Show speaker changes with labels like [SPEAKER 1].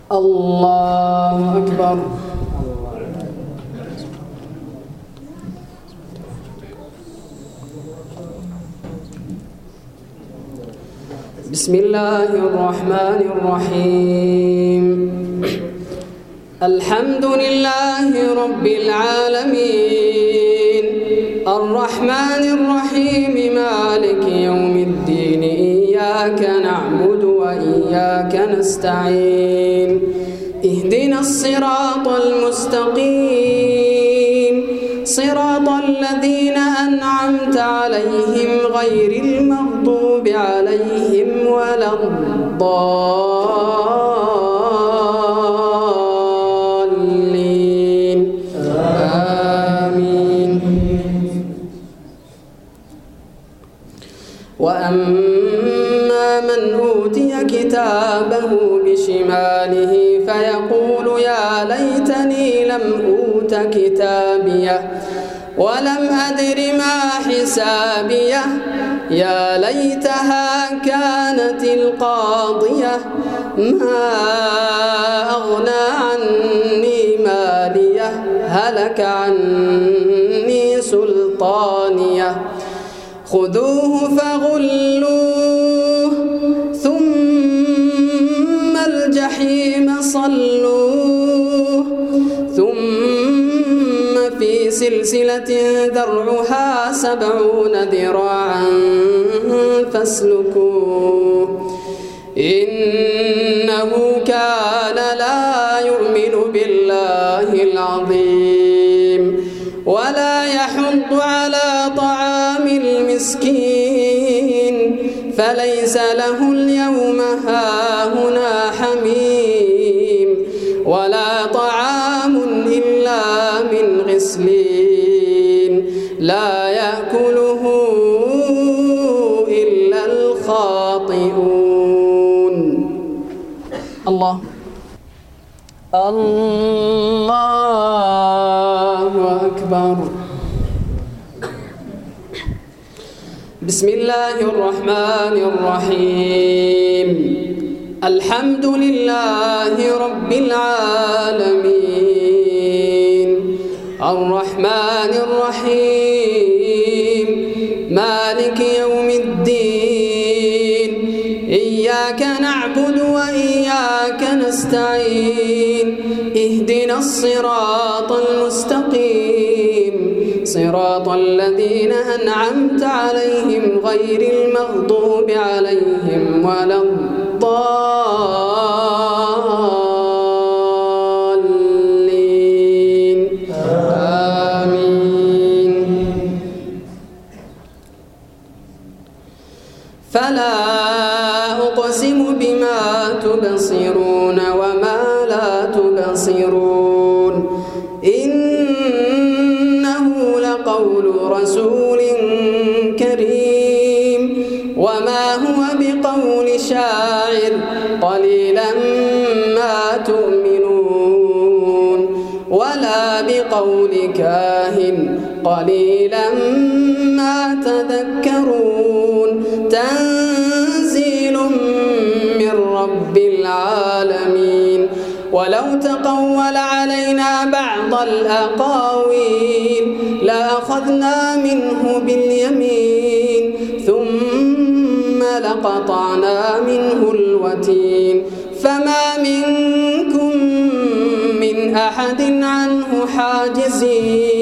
[SPEAKER 1] الله أكبر. بسم الله الرحمن الرحيم. الحمد لله رب العالمين الرحمن الرحيم مالك يوم الدين إياك نعبد وإياك نستعين اهدنا الصراط المستقيم صراط الذين أنعمت عليهم غير المغضوب عليهم ولا الضالين آمين. وأما من أوتي كتابه بشماله فيقول يا ليتني لم أوت كتابيه ولم أدر ما حسابيه يا ليتها كانت القاضية ما أغنى عني ماليه هلك عني سلطانيه خذوه فغلوه ثم الجحيم صلوه ثم في سلسلة ذرعها 70 ذراعا فاسلكوه إنه كان لا يؤمن بالله العظيم ولا يحض على طعام المسكين فليس له اليوم هاهنا حميم ولا طعام إلا من غسلين لا يأكله إلا الخاطئون. الله أكبر. بسم الله الرحمن الرحيم. الحمد لله رب العالمين الرحمن الرحيم مالك يوم الدين إياك نعبد وإياك نستعين اهدنا الصراط المستقيم صراط الذين أنعمت عليهم غير المغضوب عليهم ولا الضالين آمين. فلا أقسم بما تبصرون وما لا تبصرون إنه لقول رسول كريم وما هو بقول شاعر قليلا ما تؤمنون ولا بقول كاهن قليلا ما تذكرون تنزيل من رب العالمين ولو تقول علينا بعض الأقاويل لأخذنا منه باليمين ثم لقطعنا منه الوتين فما منكم من أحد عنه حاجزين